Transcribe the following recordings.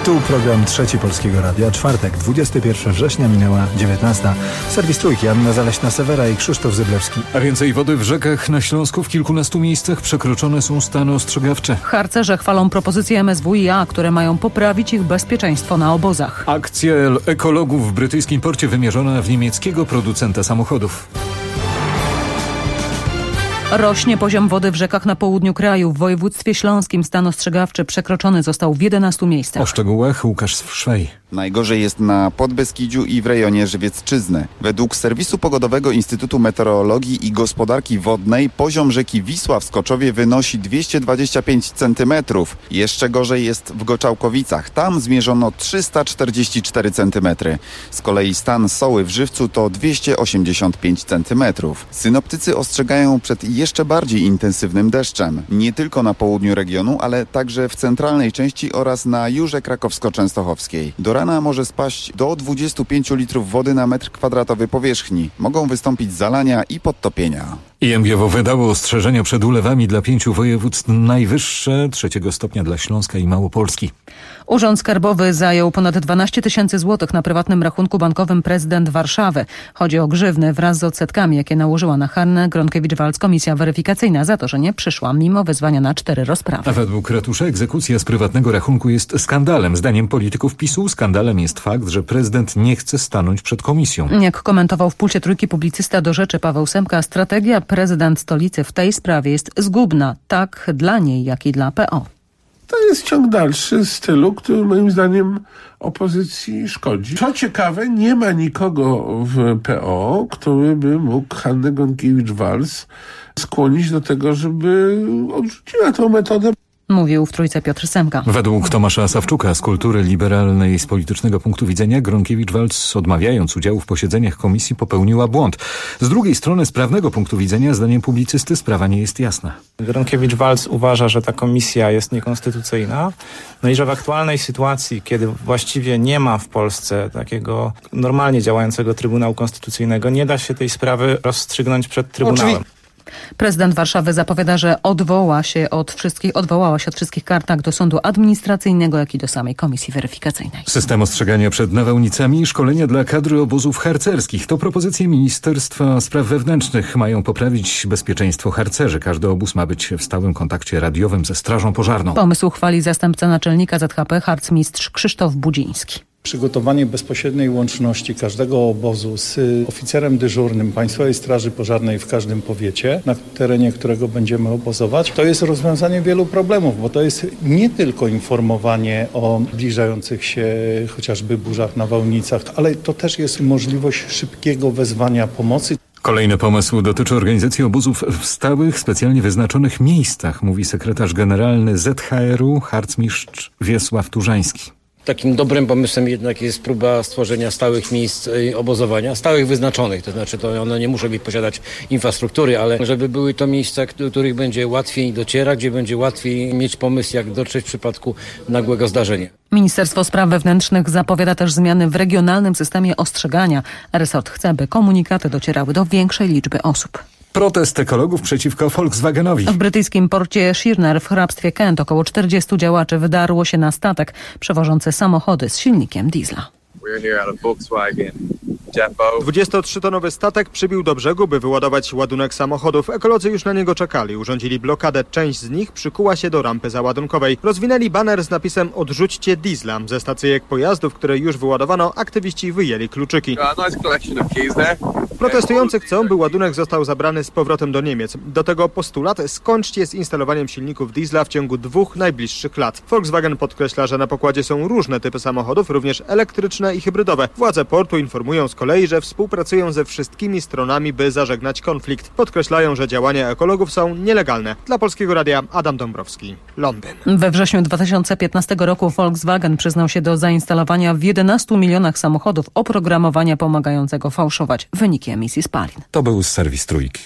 Tu program Trzeci Polskiego Radia. Czwartek, 21 września, minęła 19. Serwis Trójki, Anna Zaleśna-Sewera i Krzysztof Zyblewski. A więcej wody w rzekach na Śląsku. W kilkunastu miejscach przekroczone są stany ostrzegawcze. Harcerze chwalą propozycje MSWiA, które mają poprawić ich bezpieczeństwo na obozach. Akcja ekologów w brytyjskim porcie wymierzona w niemieckiego producenta samochodów. Rośnie poziom wody w rzekach na południu kraju. W województwie śląskim stan ostrzegawczy przekroczony został w 11 miejscach. O szczegółach Łukasz Szwej. Najgorzej jest na Podbeskidziu i w rejonie Żywiecczyzny. Według serwisu pogodowego Instytutu Meteorologii i Gospodarki Wodnej poziom rzeki Wisła w Skoczowie wynosi 225 cm. Jeszcze gorzej jest w Goczałkowicach. Tam zmierzono 344 cm. Z kolei stan Soły w Żywcu to 285 cm. Synoptycy ostrzegają przed jeszcze bardziej intensywnym deszczem. Nie tylko na południu regionu, ale także w centralnej części oraz na Jurze Krakowsko-Częstochowskiej. Do rana może spaść do 25 litrów wody na metr kwadratowy powierzchni. Mogą wystąpić zalania i podtopienia. IMGW wydało ostrzeżenia przed ulewami dla 5 województw, najwyższe 3 stopnia dla Śląska i Małopolski. Urząd Skarbowy zajął ponad 12 tysięcy złotych na prywatnym rachunku bankowym prezydent Warszawy. Chodzi o grzywny wraz z odsetkami, jakie nałożyła na Hannę Gronkiewicz-Waltz komisja weryfikacyjna za to, że nie przyszła mimo wezwania na 4 rozprawy. A według ratusza egzekucja z prywatnego rachunku jest skandalem. Zdaniem polityków PiS-u skandalem jest fakt, że prezydent nie chce stanąć przed komisją. Jak komentował w Pulsie Trójki publicysta do Rzeczy Paweł Semka, strategia prezydent stolicy w tej sprawie jest zgubna, tak dla niej, jak i dla PO. To jest ciąg dalszy stylu, który moim zdaniem opozycji szkodzi. Co ciekawe, nie ma nikogo w PO, który by mógł Hannę Gronkiewicz-Waltz skłonić do tego, żeby odrzuciła tę metodę. Mówił w Trójce Piotr Semka. Według Tomasza Sawczuka z Kultury Liberalnej z politycznego punktu widzenia Gronkiewicz-Waltz, odmawiając udziału w posiedzeniach komisji, popełniła błąd. Z drugiej strony z prawnego punktu widzenia, zdaniem publicysty, sprawa nie jest jasna. Gronkiewicz-Waltz uważa, że ta komisja jest niekonstytucyjna, no i że w aktualnej sytuacji, kiedy właściwie nie ma w Polsce takiego normalnie działającego Trybunału Konstytucyjnego, nie da się tej sprawy rozstrzygnąć przed Trybunałem. Prezydent Warszawy zapowiada, że odwołała się od wszystkich kar tak do sądu administracyjnego, jak i do samej komisji weryfikacyjnej. System ostrzegania przed nawałnicami i szkolenia dla kadry obozów harcerskich to propozycje Ministerstwa Spraw Wewnętrznych. Mają poprawić bezpieczeństwo harcerzy. Każdy obóz ma być w stałym kontakcie radiowym ze strażą pożarną. Pomysł chwali zastępca naczelnika ZHP harcmistrz Krzysztof Budziński. Przygotowanie bezpośredniej łączności każdego obozu z oficerem dyżurnym Państwowej Straży Pożarnej w każdym powiecie, na terenie którego będziemy obozować, to jest rozwiązanie wielu problemów, bo to jest nie tylko informowanie o zbliżających się chociażby burzach, nawałnicach, ale to też jest możliwość szybkiego wezwania pomocy. Kolejny pomysł dotyczy organizacji obozów w stałych, specjalnie wyznaczonych miejscach, mówi sekretarz generalny ZHR-u harcmistrz Wiesław Turzański. Takim dobrym pomysłem jednak jest próba stworzenia stałych miejsc obozowania, stałych wyznaczonych, to znaczy to one nie muszą posiadać infrastruktury, ale żeby były to miejsca, do których będzie łatwiej docierać, gdzie będzie łatwiej mieć pomysł, jak dotrzeć w przypadku nagłego zdarzenia. Ministerstwo Spraw Wewnętrznych zapowiada też zmiany w regionalnym systemie ostrzegania. Resort chce, by komunikaty docierały do większej liczby osób. Protest ekologów przeciwko Volkswagenowi. W brytyjskim porcie Sheerness w hrabstwie Kent około 40 działaczy wydarło się na statek przewożący samochody z silnikiem diesla. 23-tonowy statek przybił do brzegu, by wyładować ładunek samochodów. Ekolodzy już na niego czekali. Urządzili blokadę. Część z nich przykuła się do rampy załadunkowej. Rozwinęli baner z napisem "Odrzućcie diesla". Ze stacyjek pojazdów, które już wyładowano, aktywiści wyjęli kluczyki. Protestujący chcą, by ładunek został zabrany z powrotem do Niemiec. Do tego postulat: skończcie z instalowaniem silników diesla w ciągu 2 najbliższych lat. Volkswagen podkreśla, że na pokładzie są różne typy samochodów, również elektryczne i hybrydowe. Władze portu informują z kolei, że współpracują ze wszystkimi stronami, by zażegnać konflikt. Podkreślają, że działania ekologów są nielegalne. Dla Polskiego Radia Adam Dąbrowski, Londyn. We wrześniu 2015 roku Volkswagen przyznał się do zainstalowania w 11 milionach samochodów oprogramowania pomagającego fałszować wyniki emisji spalin. To był serwis Trójki.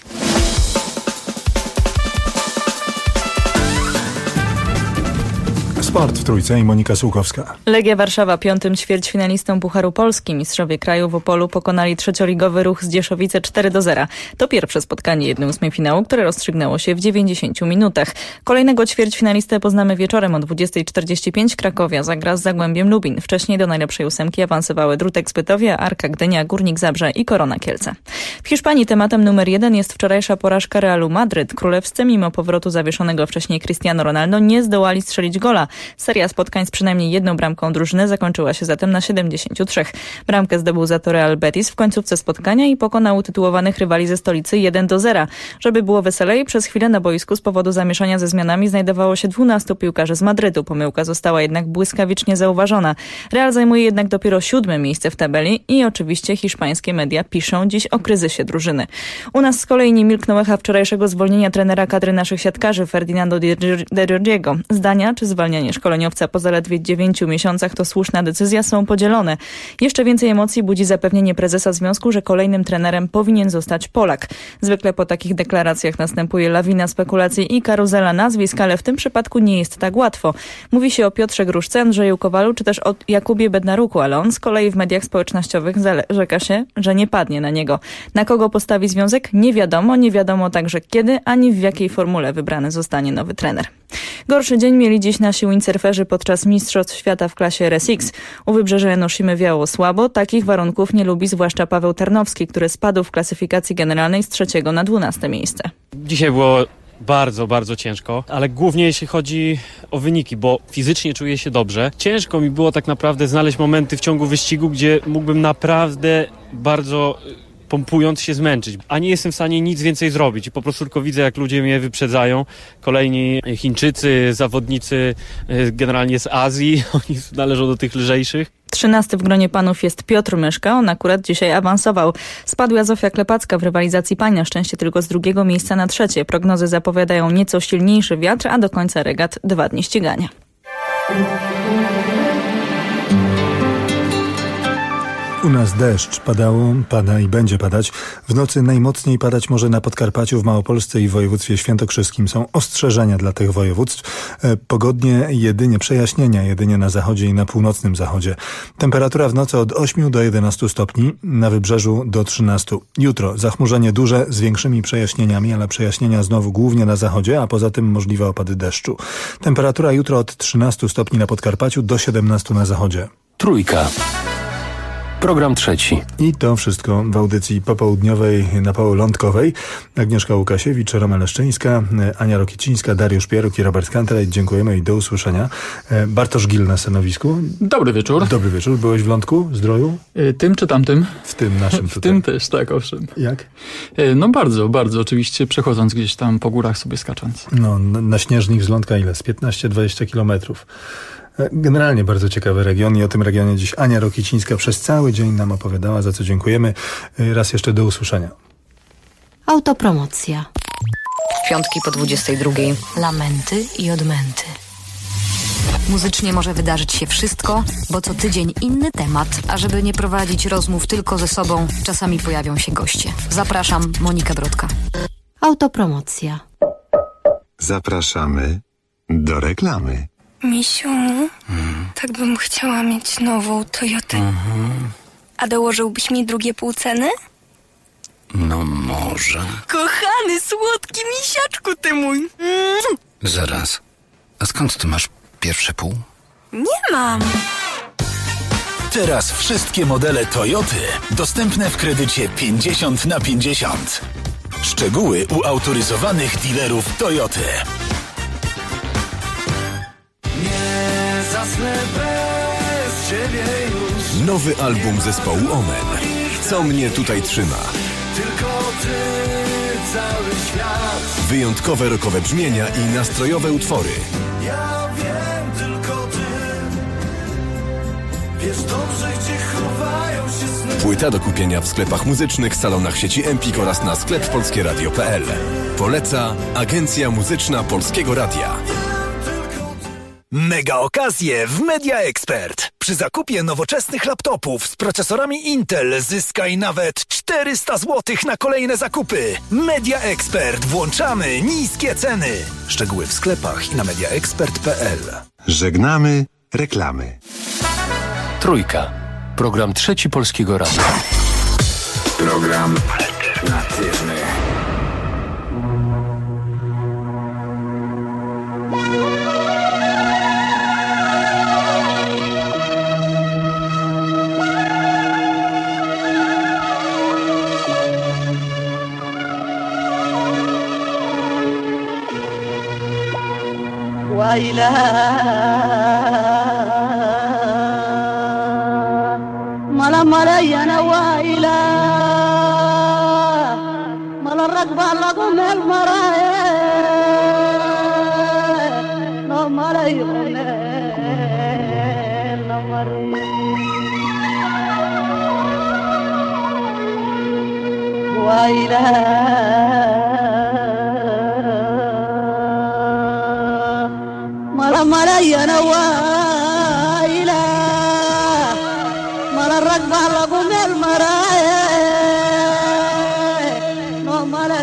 Sport w Trójce i Monika Sułkowska. Legia Warszawa 5. ćwierćfinalistą Pucharu Polski. Mistrzowie kraju w Opolu pokonali trzecioligowy Ruch Zdzieszowice 4-0. To pierwsze spotkanie 1/8 finału, które rozstrzygnęło się w 90 minutach. Kolejnego ćwierćfinalistę poznamy wieczorem o 20:45. Krakowia zagra z Zagłębiem Lubin. Wcześniej do najlepszej ósemki awansowały Drutek z Bytowia, Arka Gdynia, Górnik Zabrze i Korona Kielce. W Hiszpanii tematem numer 1 jest wczorajsza porażka Realu Madryt. Królewscy mimo powrotu zawieszonego wcześniej Cristiano Ronaldo nie zdołali strzelić gola. Seria spotkań z przynajmniej jedną bramką drużyny zakończyła się zatem na 73. Bramkę zdobył za to Real Betis w końcówce spotkania i pokonał utytułowanych rywali ze stolicy 1-0. Żeby było weselej, przez chwilę na boisku z powodu zamieszania ze zmianami znajdowało się 12 piłkarzy z Madrytu. Pomyłka została jednak błyskawicznie zauważona. Real zajmuje jednak dopiero 7. miejsce w tabeli i oczywiście hiszpańskie media piszą dziś o kryzysie drużyny. U nas z kolei nie milknął echa wczorajszego zwolnienia trenera kadry naszych siatkarzy Ferdinando de Giorgiego. Zdania, czy zwalnianie szkoleniowca po zaledwie 9 miesiącach to słuszna decyzja, są podzielone. Jeszcze więcej emocji budzi zapewnienie prezesa związku, że kolejnym trenerem powinien zostać Polak. Zwykle po takich deklaracjach następuje lawina spekulacji i karuzela nazwisk, ale w tym przypadku nie jest tak łatwo. Mówi się o Piotrze Gruszce, Andrzeju Kowalu czy też o Jakubie Bednaruku, ale on z kolei w mediach społecznościowych rzeka się, że nie padnie na niego. Na kogo postawi związek? Nie wiadomo także kiedy, ani w jakiej formule wybrany zostanie nowy trener. Gorszy dzień mieli dziś nasi windsurferzy podczas Mistrzostw Świata w klasie RSX. U wybrzeża Enoshimy wiało słabo. Takich warunków nie lubi zwłaszcza Paweł Tarnowski, który spadł w klasyfikacji generalnej z 3. na 12. miejsce. Dzisiaj było bardzo ciężko, ale głównie jeśli chodzi o wyniki, bo fizycznie czuję się dobrze. Ciężko mi było tak naprawdę znaleźć momenty w ciągu wyścigu, gdzie mógłbym naprawdę bardzo pompując się zmęczyć, a nie jestem w stanie nic więcej zrobić i po prostu tylko widzę, jak ludzie mnie wyprzedzają. Kolejni Chińczycy, zawodnicy generalnie z Azji, oni należą do tych lżejszych. 13. w gronie panów jest Piotr Myszka, on akurat dzisiaj awansował. Spadła Zofia Klepacka w rywalizacji pań, na szczęście tylko z 2. miejsca na 3. Prognozy zapowiadają nieco silniejszy wiatr, a do końca regat 2 dni ścigania. U nas deszcz padało, pada i będzie padać. W nocy najmocniej padać może na Podkarpaciu, w Małopolsce i w województwie świętokrzyskim. Są ostrzeżenia dla tych województw. Pogodnie jedynie przejaśnienia, jedynie na zachodzie i na północnym zachodzie. Temperatura w nocy od 8 do 11 stopni, na wybrzeżu do 13. Jutro zachmurzenie duże z większymi przejaśnieniami, ale przejaśnienia znowu głównie na zachodzie, a poza tym możliwe opady deszczu. Temperatura jutro od 13 stopni na Podkarpaciu do 17 na zachodzie. Trójka. Program 3. I to wszystko w audycji popołudniowej napołolądkowej. Agnieszka Łukasiewicz, Roma Leszczyńska, Ania Rokicińska, Dariusz Pieruk i Robert Kantraj. Dziękujemy i do usłyszenia. Bartosz Gil na stanowisku. Dobry wieczór. Dobry wieczór. Byłeś w Lądku Zdroju? Tym czy tamtym? W tym naszym tutaj. W tym też, tak, owszem. Jak? No bardzo oczywiście, przechodząc gdzieś tam po górach sobie skacząc. No, na Śnieżnik z Lądka ile? Z 15-20 kilometrów. Generalnie bardzo ciekawy region i o tym regionie dziś Ania Rokicińska przez cały dzień nam opowiadała, za co dziękujemy. Raz jeszcze do usłyszenia. Autopromocja. Piątki po 22. Lamenty i odmęty. Muzycznie może wydarzyć się wszystko, bo co tydzień inny temat, a żeby nie prowadzić rozmów tylko ze sobą, czasami pojawią się goście. Zapraszam, Monika Brodka. Autopromocja. Zapraszamy do reklamy. Misiu, tak bym chciała mieć nową Toyotę. A dołożyłbyś mi drugie pół ceny? No może. Kochany, słodki misiaczku ty mój. Zaraz. A skąd ty masz pierwsze pół? Nie mam. Teraz wszystkie modele Toyoty dostępne w kredycie 50/50. Szczegóły u autoryzowanych dealerów Toyoty. Nie zasnę bez ciebie już. Nowy album zespołu Omen. Co mnie tutaj trzyma? Tylko ty, cały świat. Wyjątkowe rockowe brzmienia i nastrojowe utwory. Ja wiem, tylko ty. Wiesz dobrze, gdzie chowają się sny. Płyta do kupienia w sklepach muzycznych, salonach sieci Empik oraz na sklep polskieradio.pl. Poleca Agencja Muzyczna Polskiego Radia. Mega okazje w Media Expert. Przy zakupie nowoczesnych laptopów z procesorami Intel zyskaj nawet 400 zł na kolejne zakupy. Media Expert. Włączamy niskie ceny. Szczegóły w sklepach i na mediaexpert.pl. Żegnamy reklamy. Trójka. Program Trzeci Polskiego Radia. Program alternatywny. ويلا ملا يا ويلا ملا الرقبة لكم المرايا نو ملا يغنى ويلا ملا يا نوايلا ملا الرقبة لكم المرايا نو ملا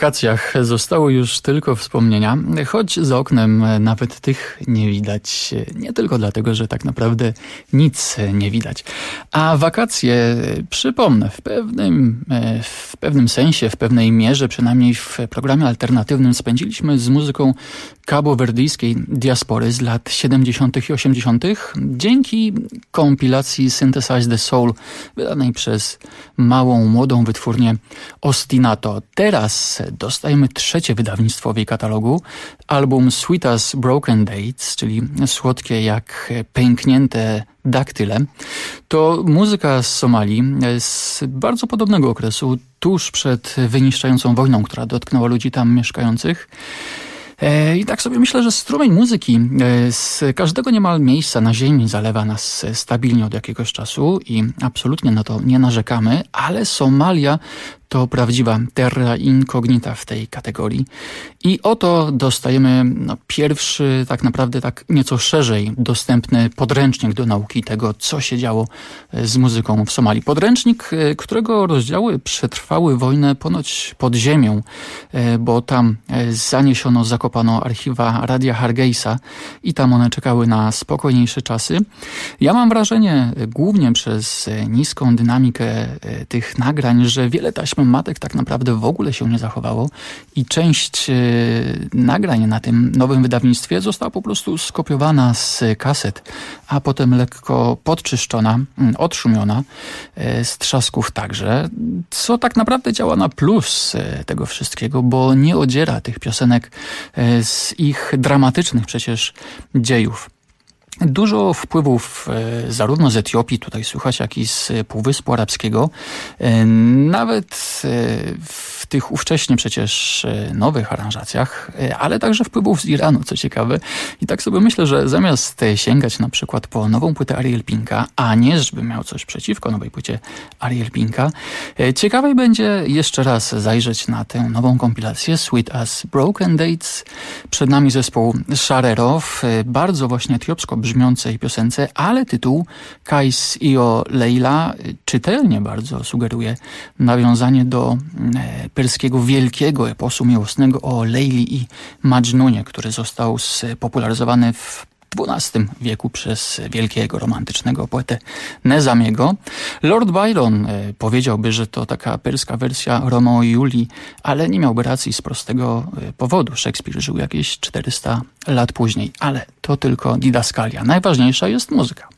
wakacjach zostały już tylko wspomnienia, choć za oknem nawet tych nie widać. Nie tylko dlatego, że tak naprawdę nic nie widać. A wakacje, przypomnę, w pewnym sensie, w pewnej mierze, przynajmniej w programie alternatywnym spędziliśmy z muzyką kabowerdyjskiej diaspory z lat 70. i 80. dzięki kompilacji Synthesize the Soul wydanej przez małą, młodą wytwórnię Ostinato. Teraz dostajemy trzecie wydawnictwo w jej katalogu, album Sweet as Broken Dates, czyli słodkie jak pęknięte daktyle. To muzyka z Somalii z bardzo podobnego okresu, tuż przed wyniszczającą wojną, która dotknęła ludzi tam mieszkających. I tak sobie myślę, że strumień muzyki z każdego niemal miejsca na ziemi zalewa nas stabilnie od jakiegoś czasu i absolutnie na to nie narzekamy, ale Somalia to prawdziwa terra incognita w tej kategorii. I oto dostajemy pierwszy, tak naprawdę tak nieco szerzej dostępny podręcznik do nauki tego, co się działo z muzyką w Somalii. Podręcznik, którego rozdziały przetrwały wojnę ponoć pod ziemią, bo tam zaniesiono, zakopano archiwa Radia Hargeisa i tam one czekały na spokojniejsze czasy. Ja mam wrażenie, głównie przez niską dynamikę tych nagrań, że wiele taśm matek tak naprawdę w ogóle się nie zachowało i część nagrań na tym nowym wydawnictwie została po prostu skopiowana z kaset, a potem lekko podczyszczona, odszumiona, z trzasków także, co tak naprawdę działa na plus tego wszystkiego, bo nie odziera tych piosenek z ich dramatycznych przecież dziejów. Dużo wpływów zarówno z Etiopii, tutaj słychać, jak i z Półwyspu Arabskiego. Nawet w tych ówcześnie przecież nowych aranżacjach, ale także wpływów z Iranu, co ciekawe. I tak sobie myślę, że zamiast sięgać na przykład po nową płytę Ariel Pinka, a nie żebym miał coś przeciwko nowej płycie Ariel Pinka, ciekawej będzie jeszcze raz zajrzeć na tę nową kompilację Sweet as Broken Dates. Przed nami zespół Sharero w bardzo właśnie etiopsko brzmiącej piosence, ale tytuł Kais Io Leila czytelnie bardzo sugeruje nawiązanie do perskiego wielkiego eposu miłosnego o Leili i Majnunie, który został spopularyzowany w XII wieku przez wielkiego romantycznego poetę Nezamiego. Lord Byron powiedziałby, że to taka perska wersja Romeo i Julii, ale nie miałby racji z prostego powodu. Szekspir żył jakieś 400 lat później, ale to tylko didaskalia. Najważniejsza jest muzyka.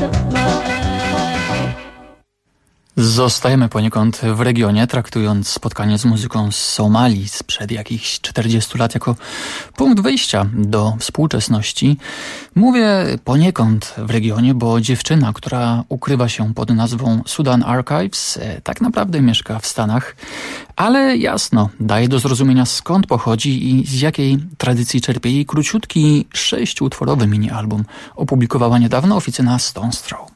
Zostajemy poniekąd w regionie, traktując spotkanie z muzyką z Somalii sprzed jakichś 40 lat jako punkt wyjścia do współczesności. Mówię poniekąd w regionie, bo dziewczyna, która ukrywa się pod nazwą Sudan Archives, tak naprawdę mieszka w Stanach, ale jasno daje do zrozumienia, skąd pochodzi i z jakiej tradycji czerpie. Jej króciutki 6-utworowy mini-album opublikowała niedawno oficyna Stones Throw.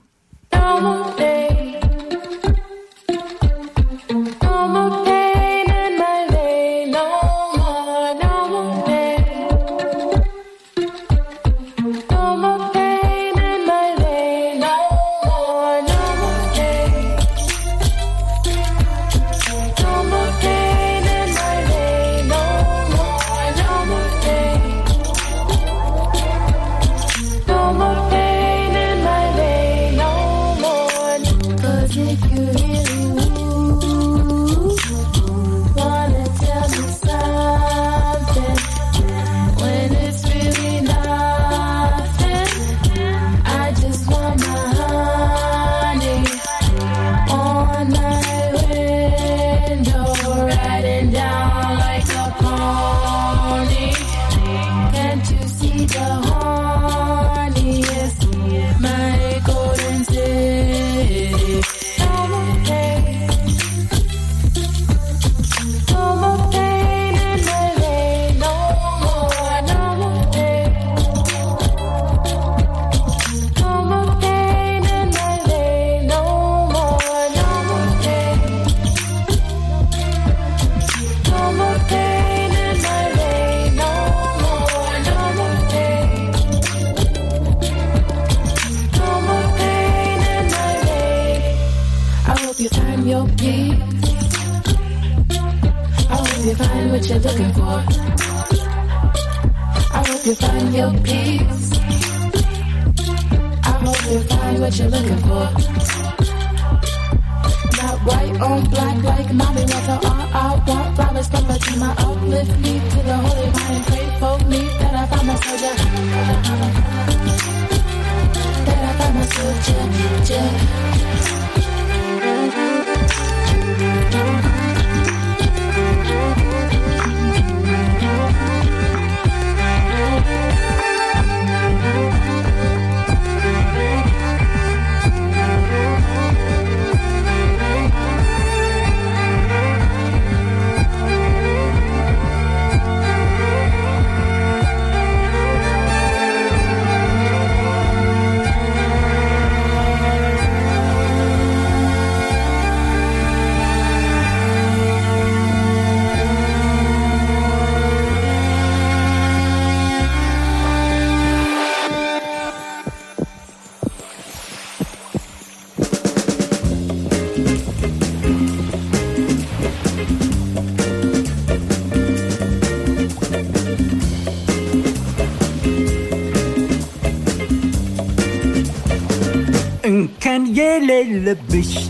Kan gälla bist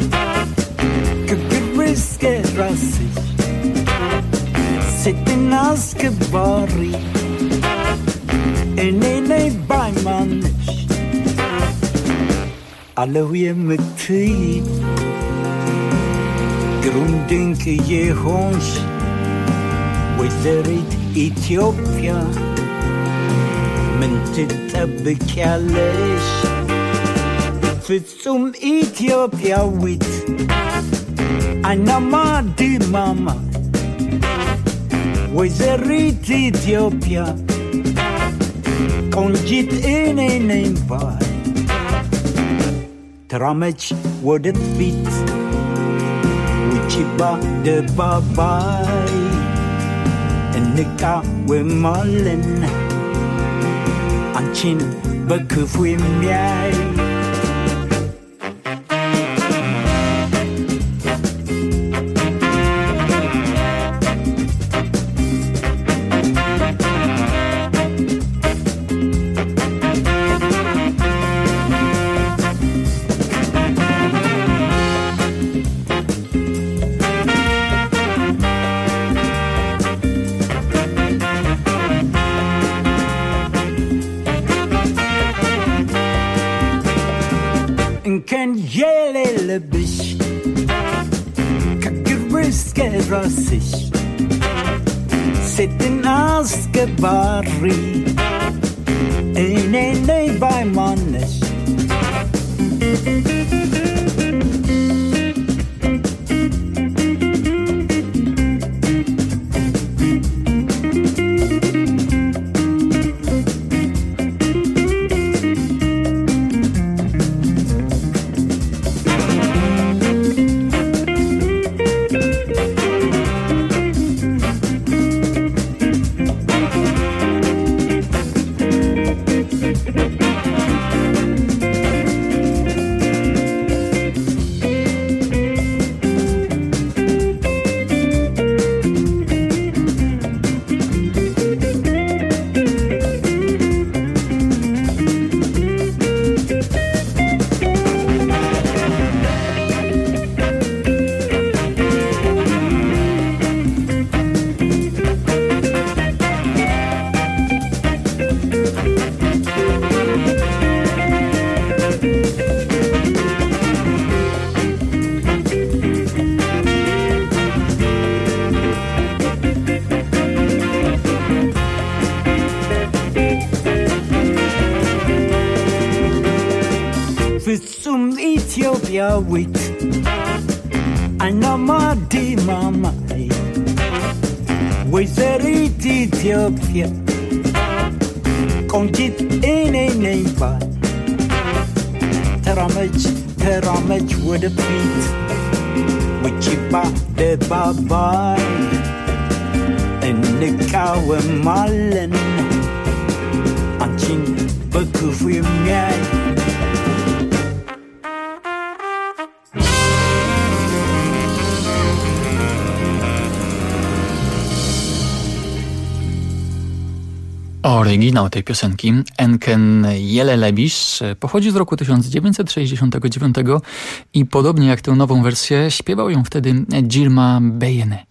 Kabriske rassig Sitten askebari Enene baymanish Alawiye mekti Grundinke yehonsh Wezerit Ethiopia Mentitabekyalesh ፍጹም ኢትዮጵያዊት አይናማ ድማማ ወይዘሪት ኢትዮጵያ ቆንጂት እኔ ነኝ ባይ ተራመች ወደፊት ውጪ በአደባባይ እንቃወማለን አንቺን በክፉ የሚያይ Inken yelele bish Kakirbriske rasish Sitten aske barri Einene by manish Visum Ethiopia wait Anamadi mamai Wizerit Ethiopia Konjit neighbor Teramaj with a beat Wichipa de baba And the cow malen Anchin Bakufi Miai Oryginał tej piosenki, Enken Yelelebish, pochodzi z roku 1969 i podobnie jak tę nową wersję śpiewał ją wtedy Girma Beyene.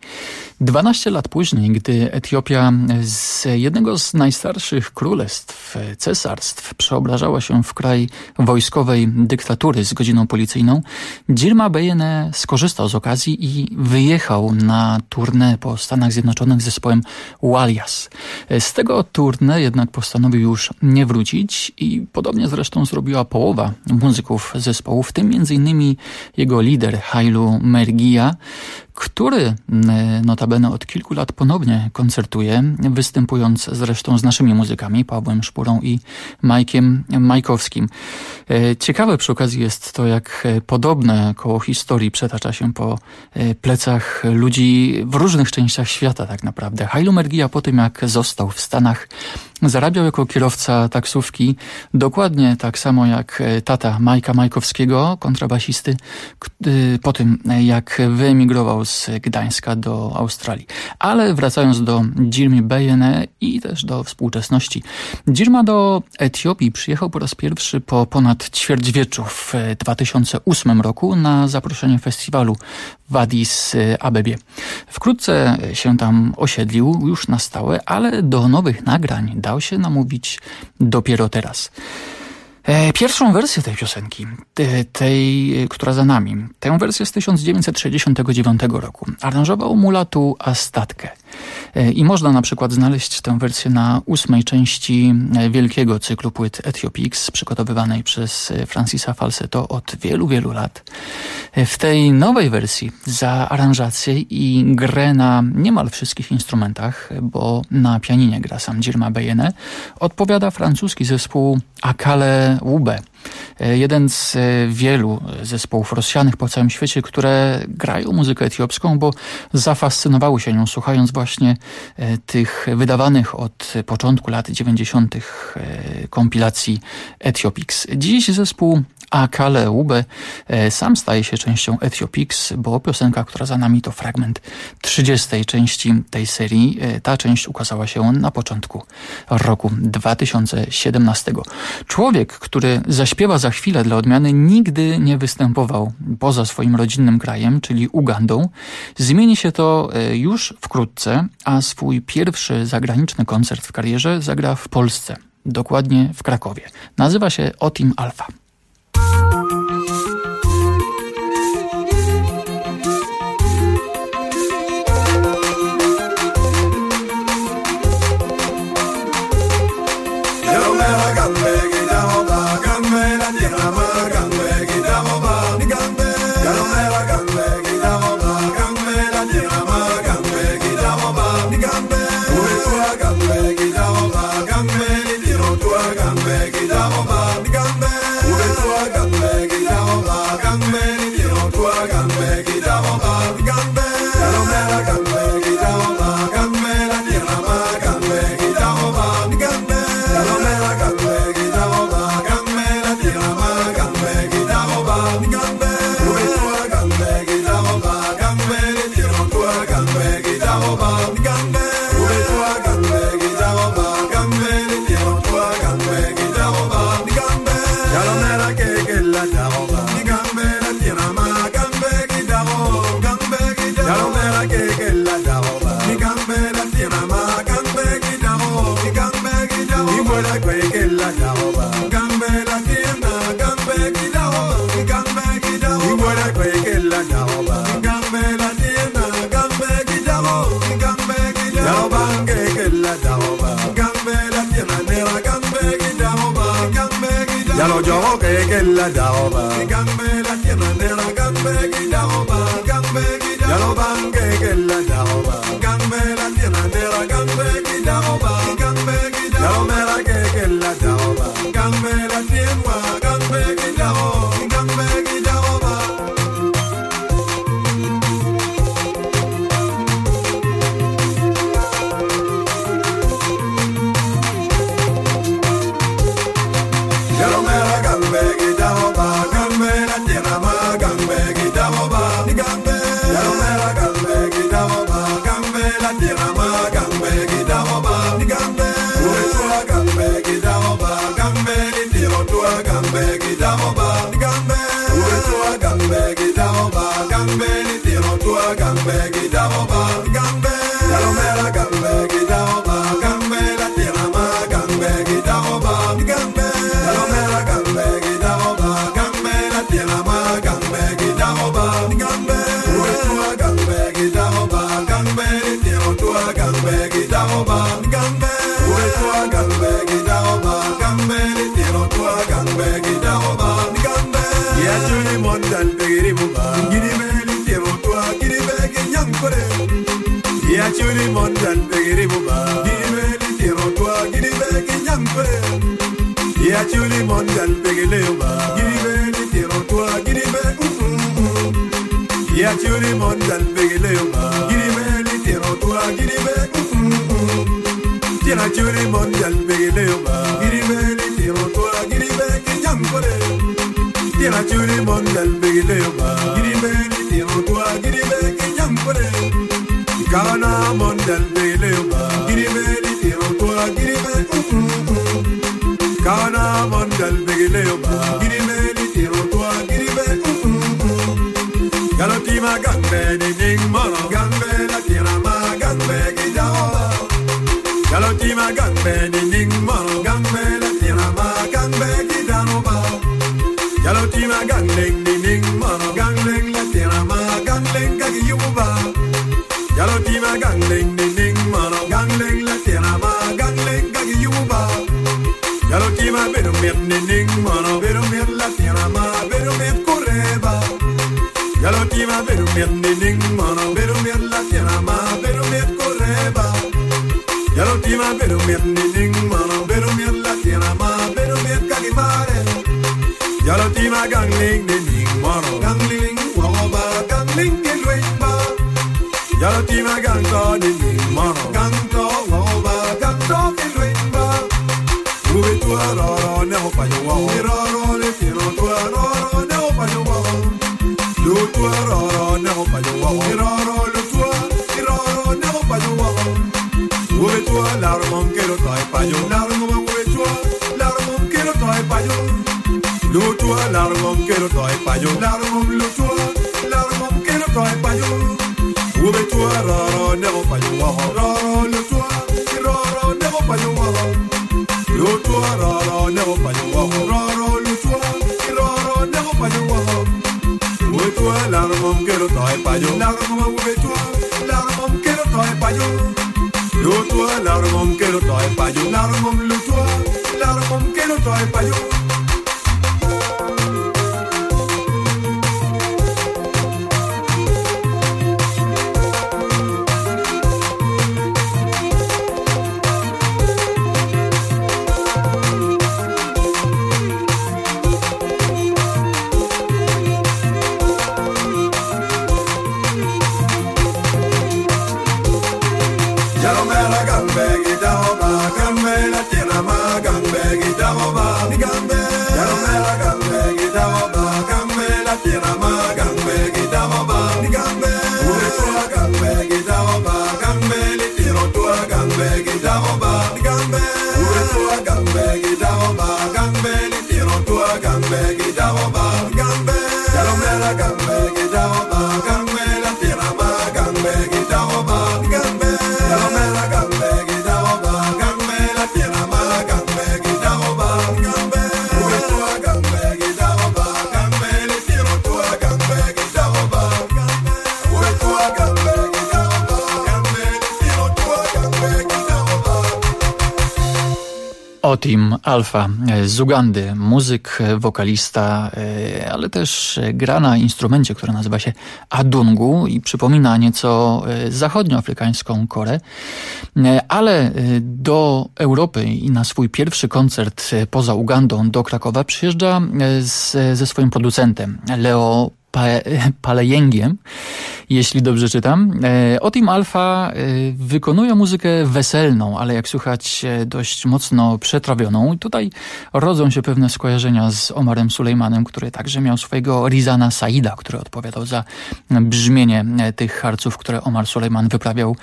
12 lat później, gdy Etiopia z jednego z najstarszych królestw, cesarstw, przeobrażała się w kraj wojskowej dyktatury z godziną policyjną, Girma Beyene skorzystał z okazji i wyjechał na tournée po Stanach Zjednoczonych z zespołem Walias. Z tego tournée jednak postanowił już nie wrócić i podobnie zresztą zrobiła połowa muzyków zespołu, w tym m.in. jego lider Hailu Mergia, który notabene od kilku lat ponownie koncertuje, występując zresztą z naszymi muzykami, Pawłem Szpurą i Majkiem Majkowskim. Ciekawe przy okazji jest to, jak podobne koło historii przetacza się po plecach ludzi w różnych częściach świata tak naprawdę. Hailu Mergia po tym, jak został w Stanach, zarabiał jako kierowca taksówki dokładnie tak samo jak tata Majka Majkowskiego, kontrabasisty, po tym jak wyemigrował z Gdańska do Australii. Ale wracając do Girmy Beyene i też do współczesności. Girma do Etiopii przyjechał po raz pierwszy po ponad ćwierćwieczu w 2008 roku na zaproszenie festiwalu w Addis Abebie. Wkrótce się tam osiedlił już na stałe, ale do nowych nagrań dał się namówić dopiero teraz. Pierwszą wersję tej piosenki, tej, która za nami, tę wersję z 1969 roku aranżował Mulatu Astatke. I można na przykład znaleźć tę wersję na 8. części wielkiego cyklu płyt Etiopix, przygotowywanej przez Francisa Falsetto od wielu, wielu lat. W tej nowej wersji za aranżację i grę na niemal wszystkich instrumentach, bo na pianinie gra sam Girma Beyene, odpowiada francuski zespół Akale Ube. Jeden z wielu zespołów rozsianych po całym świecie, które grają muzykę etiopską, bo zafascynowały się nią, słuchając właśnie tych wydawanych od początku lat 90. kompilacji Etiopix. Dziś zespół Akale Ube sam staje się częścią Etiopix, bo piosenka, która za nami, to fragment 30. części tej serii. Ta część ukazała się na początku roku 2017. Człowiek, który zaśpiewa za chwilę dla odmiany, nigdy nie występował poza swoim rodzinnym krajem, czyli Ugandą. Zmieni się to już wkrótce, a swój pierwszy zagraniczny koncert w karierze zagra w Polsce, dokładnie w Krakowie. Nazywa się Otim Alpha. Yalo jogo que la daoba, gambe la tierra de la gambe daoba, gambe yalo bange que la daoba, gambe la tierra de la gambe daoba, gambe yalo mera que la daoba, gambe la tierra gambe daoba, gambe daoba. Chuli mondan begiri buba, giri tiro tua, giri begi nyampere. Ya chuli mondan begile buba, giri tiro tua, giri begi. Ya chuli mondan begile buba, giri tiro tua, giri begi. Tira chuli mondan begile buba, giri tiro tua, giri begi nyampere. Tira chuli mondan begile buba, giri tiro tua, giri begi nyampere. Kana mondal beleba, giribeli tiro tua, giribe. Kana mondal beleba, giribeli tiro tua, giribe. Galotima gambe ni ning mono, gambe la tira ma gambe gidaoba. Galotima gambe ni ning mono, gambe la tira ma gambe gidaoba. Galotima gangleng ni ning mono, gangleng la tira ma gangleng gagiyuba. Galotima gangleng ding ding mano, gangleng la tierra ma gangleng gagiyuba. Galotima berum ding ding mano, berum la tierra ma berum correba. Galotima berum ding ding mano, berum la tierra ma berum correba. Galotima berum ding ding mano, berum la tierra ma berum gagimare. Galotima gangleng ding ding mano, gangleng wawa gangleng gelweba. Yalotima ganto ni mono, ganto woba, ganto kilwimba. Ube tua roro ne opayo wo, roro le tiro tua roro ne opayo wo. Lu tua roro ne opayo wo, roro lu tua, roro ne opayo wo. Ube tua larmon kero toy payo, larmon ube tua, larmon kero toy payo. Lu tua larmon kero toy payo, larmon lu tua, larmon kero toy payo. Ube tua roro never pa you waho, roro lu tua, roro never pa you waho. Lu tua roro never pa you waho, roro lu tua, roro never pa you waho. Ube tua larmom kero toy pa you, larmom ube tua, larmom kero toy pa you. Lu tua larmom kero toy pa you, larmom lu tua, larmom kero toy pa you. Gambe Otim Alfa z Ugandy, muzyk, wokalista, ale też gra na instrumencie, który nazywa się adungu i przypomina nieco zachodnioafrykańską korę, ale do Europy i na swój pierwszy koncert poza Ugandą do Krakowa przyjeżdża ze swoim producentem Leo Palejengiem, jeśli dobrze czytam. Otim Alfa wykonuje muzykę weselną, ale jak słychać dość mocno przetrawioną. Tutaj rodzą się pewne skojarzenia z Omarem Sulejmanem, który także miał swojego Rizana Saida, który odpowiadał za brzmienie tych harców, które Omar Sulejman wyprawiał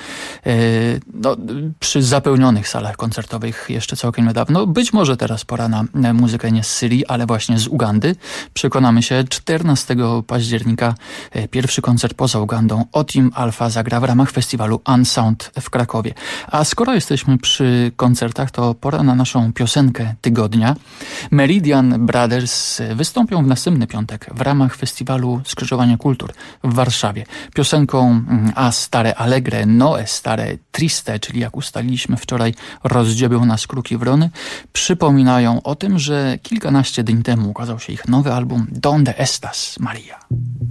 przy zapełnionych salach koncertowych jeszcze całkiem niedawno. Być może teraz pora na muzykę nie z Syrii, ale właśnie z Ugandy. Przekonamy się 14 października pierwszy koncert poza Ugandą. Otim Alfa zagra w ramach festiwalu Unsound w Krakowie. A skoro jesteśmy przy koncertach, to pora na naszą piosenkę tygodnia. Meridian Brothers wystąpią w następny piątek w ramach festiwalu Skrzyżowania Kultur w Warszawie. Piosenką A Stare Allegre, No Stare Triste, czyli jak ustaliliśmy wczoraj, rozdziobią nas kruki wrony, przypominają o tym, że kilkanaście dni temu ukazał się ich nowy album Donde Estas, Maria?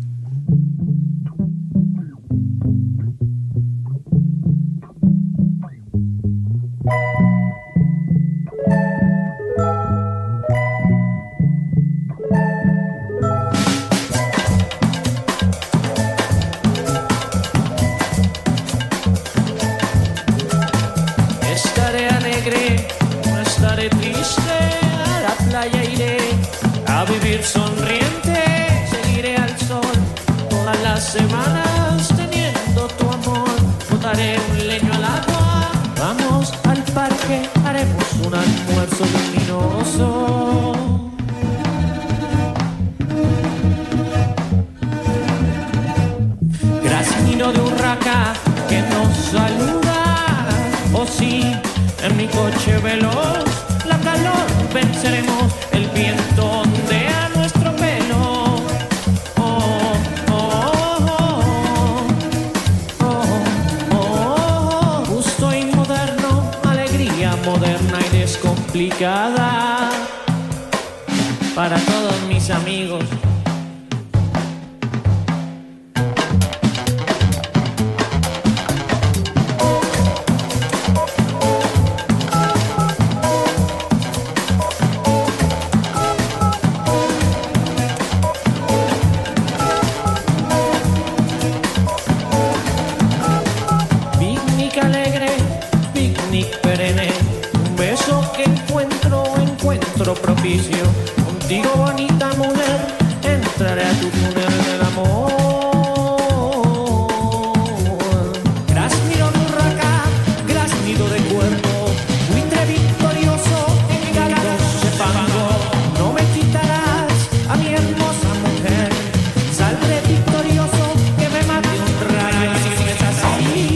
Estaré alegre, no estaré triste, a la playa iré a vivir sonriente, seguiré al sol todas las semanas teniendo tu amor, botaré un leño al agua, vamos al parque, haremos un almuerzo luminoso. Graznido de urraca que nos saluda, oh sí, en mi coche veloz, la calor venceremos, el viento ondea nuestro pelo. Oh, oh, oh, oh, oh, oh, gusto inmoderno, alegría moderna y descomplicada para todos mis amigos. Propicio, contigo bonita mujer, entraré a tu túnel del amor. Graznido de urraca, graznido de cuerpo, buitre victorioso en galgos de fango. No me quitarás a mi hermosa mujer, saldré victorioso, que me mate un rayo si no es así.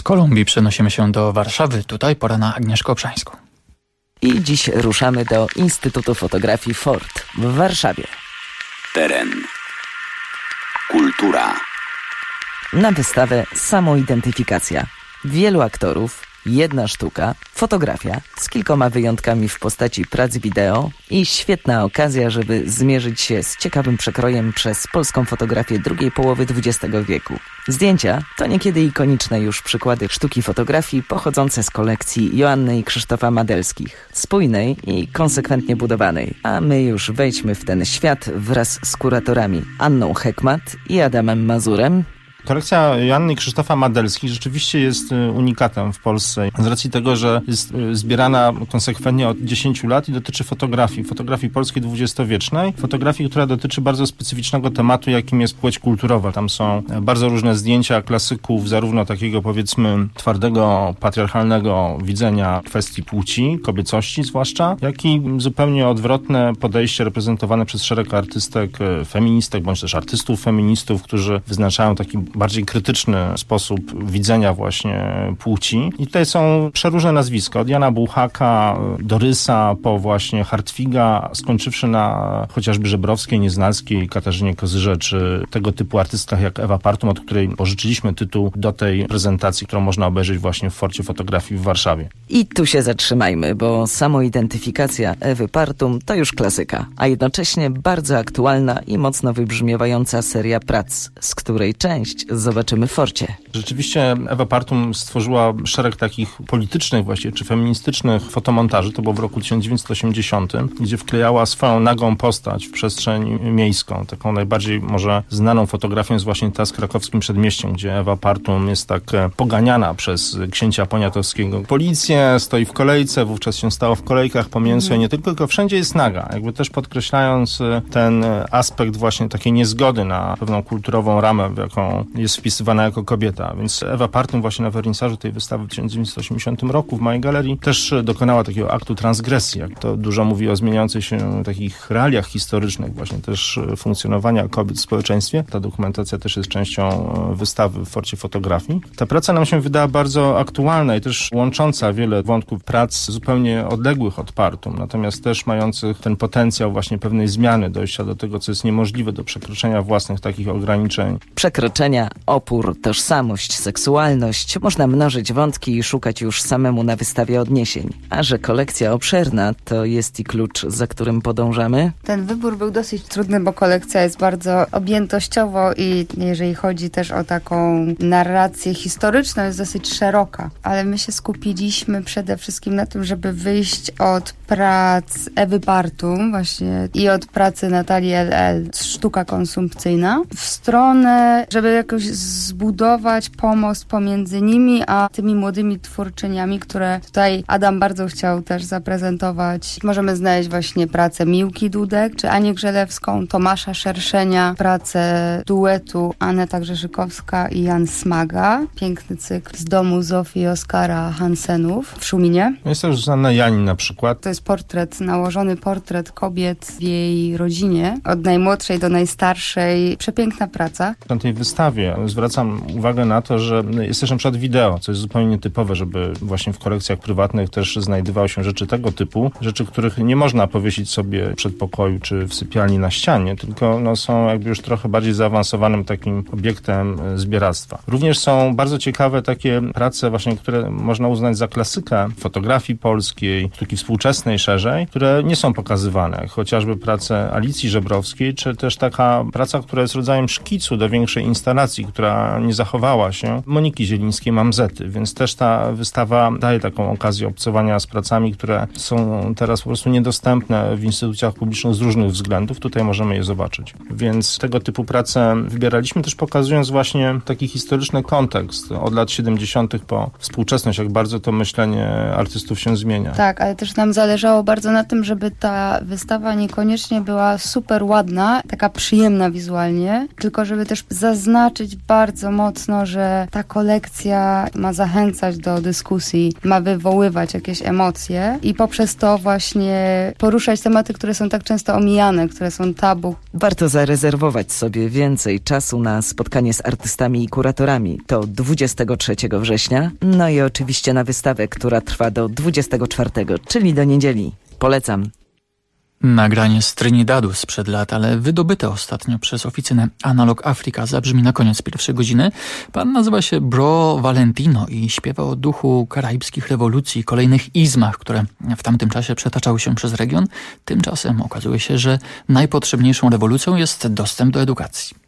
Kolumbii przenosimy się do Warszawy. Tutaj pora na Agnieszkę Obszańską. I dziś ruszamy do Instytutu Fotografii FORT w Warszawie. Teren. Kultura. Na wystawę Samoidentyfikacja. Wielu aktorów, jedna sztuka, fotografia z kilkoma wyjątkami w postaci prac wideo i świetna okazja, żeby zmierzyć się z ciekawym przekrojem przez polską fotografię drugiej połowy XX wieku. Zdjęcia to niekiedy ikoniczne już przykłady sztuki fotografii pochodzące z kolekcji Joanny i Krzysztofa Madelskich, spójnej i konsekwentnie budowanej. A my już wejdźmy w ten świat wraz z kuratorami Anną Hekmat i Adamem Mazurem. Kolekcja Joanny i Krzysztofa Madelskich rzeczywiście jest unikatem w Polsce z racji tego, że jest zbierana konsekwentnie od 10 lat i dotyczy fotografii polskiej dwudziestowiecznej, fotografii, która dotyczy bardzo specyficznego tematu, jakim jest płeć kulturowa. Tam są bardzo różne zdjęcia klasyków, zarówno takiego powiedzmy twardego, patriarchalnego widzenia kwestii płci, kobiecości zwłaszcza, jak i zupełnie odwrotne podejście reprezentowane przez szereg artystek feministek, bądź też artystów feministów, którzy wyznaczają taki bardziej krytyczny sposób widzenia właśnie płci. I tutaj są przeróżne nazwiska, od Jana Bułhaka, Dorysa, po właśnie Hartwiga, skończywszy na chociażby Żebrowskiej, Nieznalskiej, Katarzynie Kozyrze, czy tego typu artystkach jak Ewa Partum, od której pożyczyliśmy tytuł do tej prezentacji, którą można obejrzeć właśnie w Forcie Fotografii w Warszawie. I tu się zatrzymajmy, bo samoidentyfikacja Ewy Partum to już klasyka, a jednocześnie bardzo aktualna i mocno wybrzmiewająca seria prac, z której część zobaczymy w Forcie. Rzeczywiście Ewa Partum stworzyła szereg takich politycznych właśnie, czy feministycznych fotomontaży. To było w roku 1980, gdzie wklejała swoją nagą postać w przestrzeń miejską. Taką najbardziej może znaną fotografią jest właśnie ta z krakowskim Przedmieściem, gdzie Ewa Partum jest tak poganiana przez księcia Poniatowskiego. Policję, stoi w kolejce, wówczas się stało w kolejkach po mięso i nie tylko wszędzie jest naga. Jakby też podkreślając ten aspekt właśnie takiej niezgody na pewną kulturową ramę, w jaką jest wpisywana jako kobieta. Więc Ewa Partum właśnie na wernisażu tej wystawy w 1980 roku w mojej galerii też dokonała takiego aktu transgresji. Jak to dużo mówi o zmieniających się takich realiach historycznych, właśnie też funkcjonowania kobiet w społeczeństwie. Ta dokumentacja też jest częścią wystawy w Forcie Fotografii. Ta praca nam się wydała bardzo aktualna i też łącząca wiele wątków prac zupełnie odległych od Partum, natomiast też mających ten potencjał właśnie pewnej zmiany, dojścia do tego, co jest niemożliwe, do przekroczenia własnych takich ograniczeń. Przekroczenia, opór, tożsamość, seksualność. Można mnożyć wątki i szukać już samemu na wystawie odniesień. A że kolekcja obszerna, to jest i klucz, za którym podążamy. Ten wybór był dosyć trudny, bo kolekcja jest bardzo objętościowo i jeżeli chodzi też o taką narrację historyczną, jest dosyć szeroka. Ale my się skupiliśmy przede wszystkim na tym, żeby wyjść od prac Ewy Partum właśnie i od pracy Natalii LL, sztuka konsumpcyjna, w stronę, żeby jakoś zbudować pomost pomiędzy nimi a tymi młodymi twórczyniami, które tutaj Adam bardzo chciał też zaprezentować. Możemy znaleźć właśnie pracę Miłki Dudek, czy Anię Grzelewską, Tomasza Szerszenia, pracę duetu Aneta Grzeszykowska i Jan Smaga. Piękny cykl z domu Zofii i Oskara Hansenów w Szuminie. Jest też Zuzanna Janin na przykład. To jest portret, nałożony portret kobiet w jej rodzinie, od najmłodszej do najstarszej. Przepiękna praca. Na tej wystawie zwracam uwagę na to, że jest też na przykład wideo, co jest zupełnie nietypowe, żeby właśnie w kolekcjach prywatnych też znajdowały się rzeczy tego typu, rzeczy, których nie można powiesić sobie w przedpokoju czy w sypialni na ścianie, tylko są jakby już trochę bardziej zaawansowanym takim obiektem zbieractwa. Również są bardzo ciekawe takie prace właśnie, które można uznać za klasykę fotografii polskiej, sztuki współczesnej szerzej, które nie są pokazywane, jak chociażby prace Alicji Żebrowskiej, czy też taka praca, która jest rodzajem szkicu do większej instalacji, która nie zachowała się, Moniki Zielińskiej Mamzety, więc też ta wystawa daje taką okazję obcowania z pracami, które są teraz po prostu niedostępne w instytucjach publicznych z różnych względów. Tutaj możemy je zobaczyć. Więc tego typu prace wybieraliśmy też pokazując właśnie taki historyczny kontekst od lat 70. po współczesność, jak bardzo to myślenie artystów się zmienia. Tak, ale też nam zależało bardzo na tym, żeby ta wystawa niekoniecznie była super ładna, taka przyjemna wizualnie, tylko żeby też zaznaczyć zaznaczyć bardzo mocno, że ta kolekcja ma zachęcać do dyskusji, ma wywoływać jakieś emocje i poprzez to właśnie poruszać tematy, które są tak często omijane, które są tabu. Warto zarezerwować sobie więcej czasu na spotkanie z artystami i kuratorami. To 23 września. No i oczywiście na wystawę, która trwa do 24, czyli do niedzieli. Polecam. Nagranie z Trinidadu sprzed lat, ale wydobyte ostatnio przez oficynę Analog Africa, zabrzmi na koniec pierwszej godziny. Pan nazywa się Bro Valentino i śpiewa o duchu karaibskich rewolucji, kolejnych izmach, które w tamtym czasie przetaczały się przez region. Tymczasem okazuje się, że najpotrzebniejszą rewolucją jest dostęp do edukacji.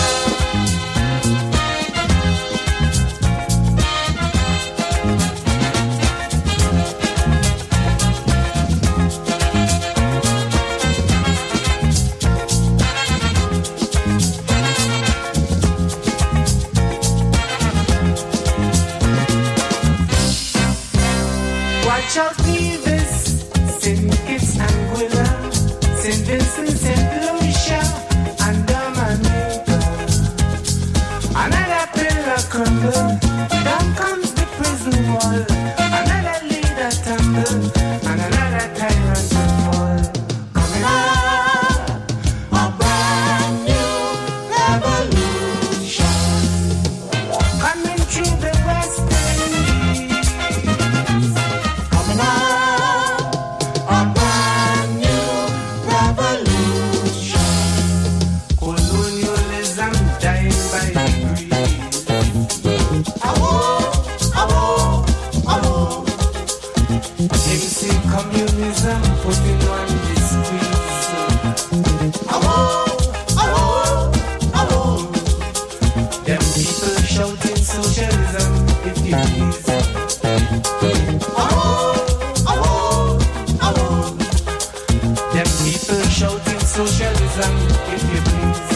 Charles Davis, St. Kitts and Gwilla, St. Vincent, St. Lucia, and Dominica. Another pillar crumble, down comes the prison wall. Another leader tumble, and another tyrant fall. Coming up, a brand new revolution, coming through the West Indies. Communism putting on the squeeze. Them people shouting socialism, if you please. Them people shouting socialism, if you please.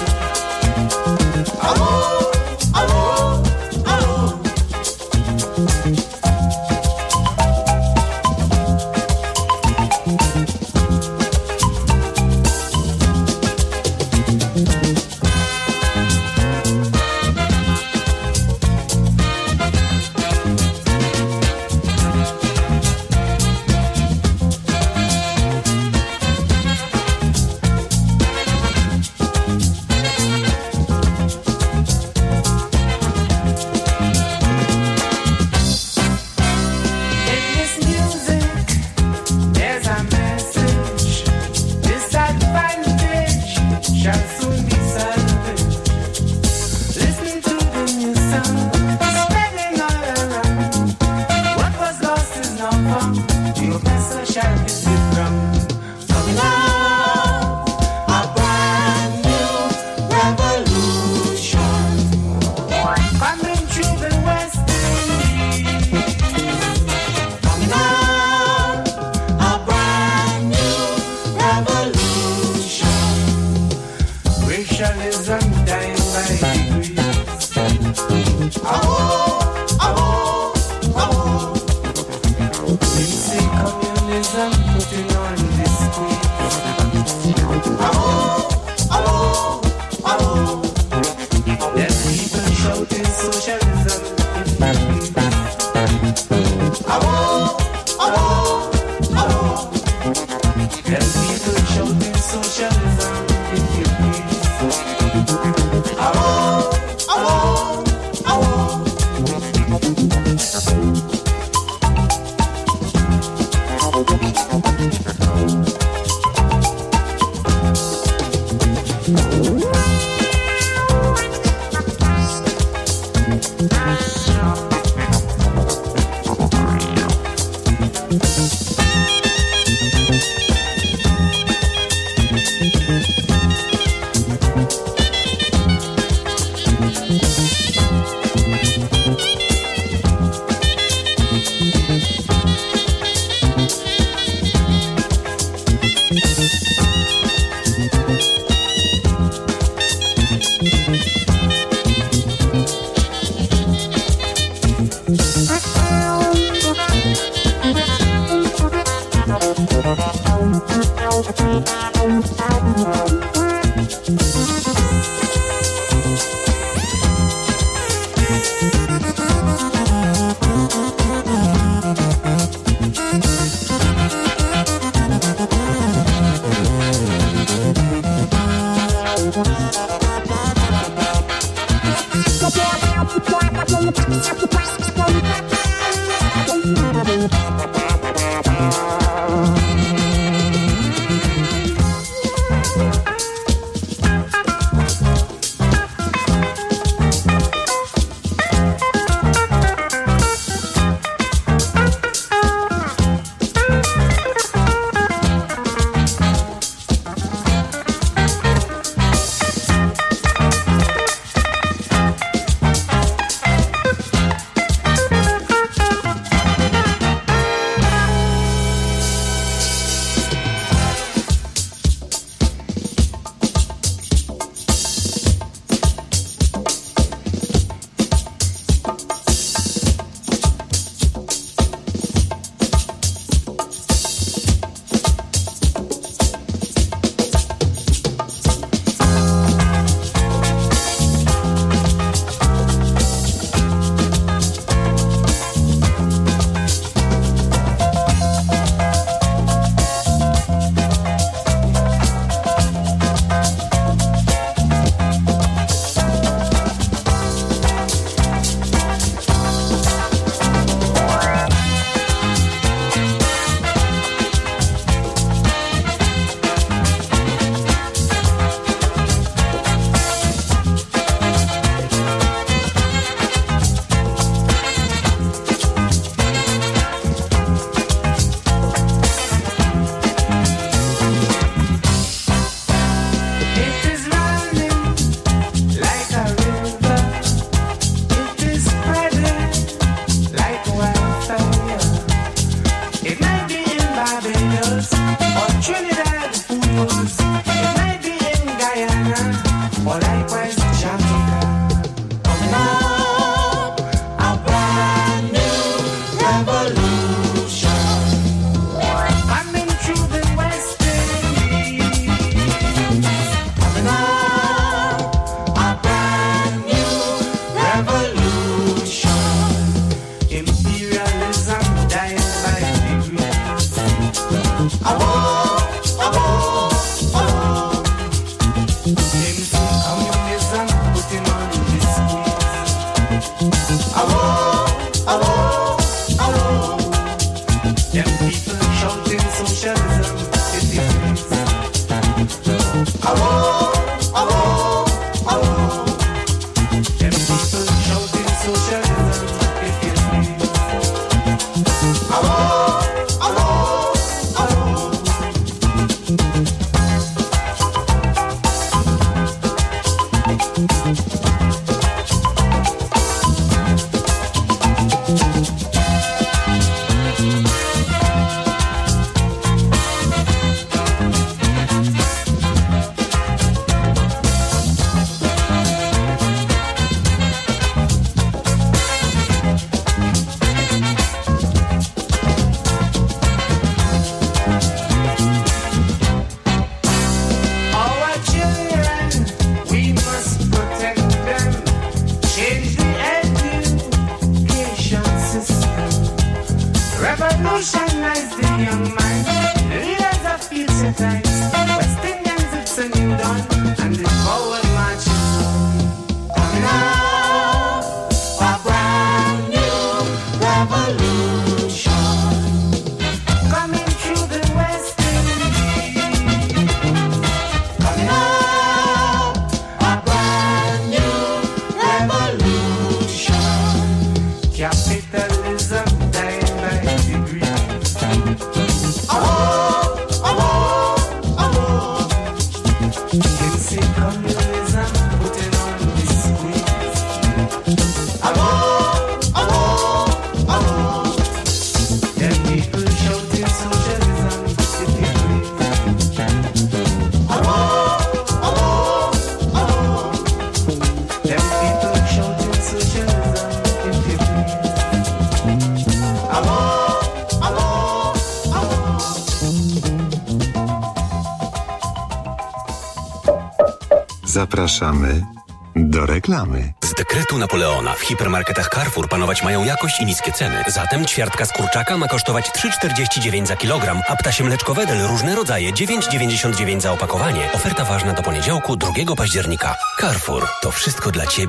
Zapraszamy do reklamy. Z dekretu Napoleona w hipermarketach Carrefour panować mają jakość i niskie ceny. Zatem ćwiartka z kurczaka ma kosztować 3,49 za kilogram, a ptasie mleczko Wedel różne rodzaje 9,99 za opakowanie. Oferta ważna do poniedziałku 2 października. Carrefour. To wszystko dla Ciebie.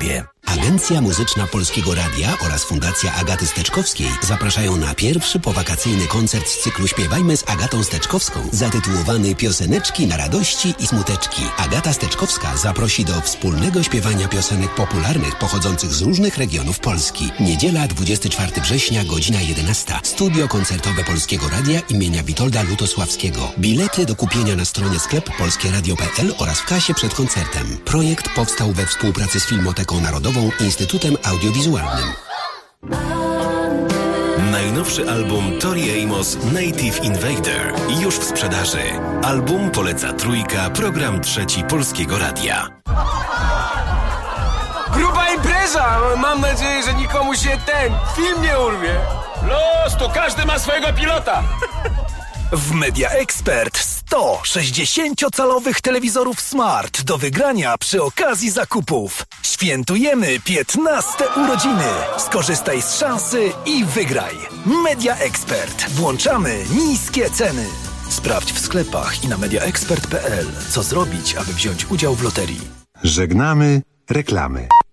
Agencja Muzyczna Polskiego Radia oraz Fundacja Agaty Steczkowskiej zapraszają na pierwszy powakacyjny koncert z cyklu Śpiewajmy z Agatą Steczkowską zatytułowany Pioseneczki na radości i smuteczki. Agata Steczkowska zaprosi do wspólnego śpiewania piosenek popularnych pochodzących z różnych regionów Polski. Niedziela 24 września, godzina 11. Studio koncertowe Polskiego Radia imienia Witolda Lutosławskiego. Bilety do kupienia na stronie sklep polskieradio.pl oraz w kasie przed koncertem. Projekt powstał we współpracy z Filmoteką Narodową i Instytutem Audiowizualnym. Najnowszy album Tori Amos Native Invader już w sprzedaży. Album poleca Trójka, program trzeci Polskiego Radia. Gruba impreza! Mam nadzieję, że nikomu się ten film nie urwie. Los, to każdy ma swojego pilota. W Media Expert 100 60-calowych telewizorów Smart do wygrania przy okazji zakupów. Świętujemy 15 urodziny. Skorzystaj z szansy i wygraj. Media Expert. Włączamy niskie ceny. Sprawdź w sklepach i na mediaexpert.pl, co zrobić, aby wziąć udział w loterii. Żegnamy reklamy.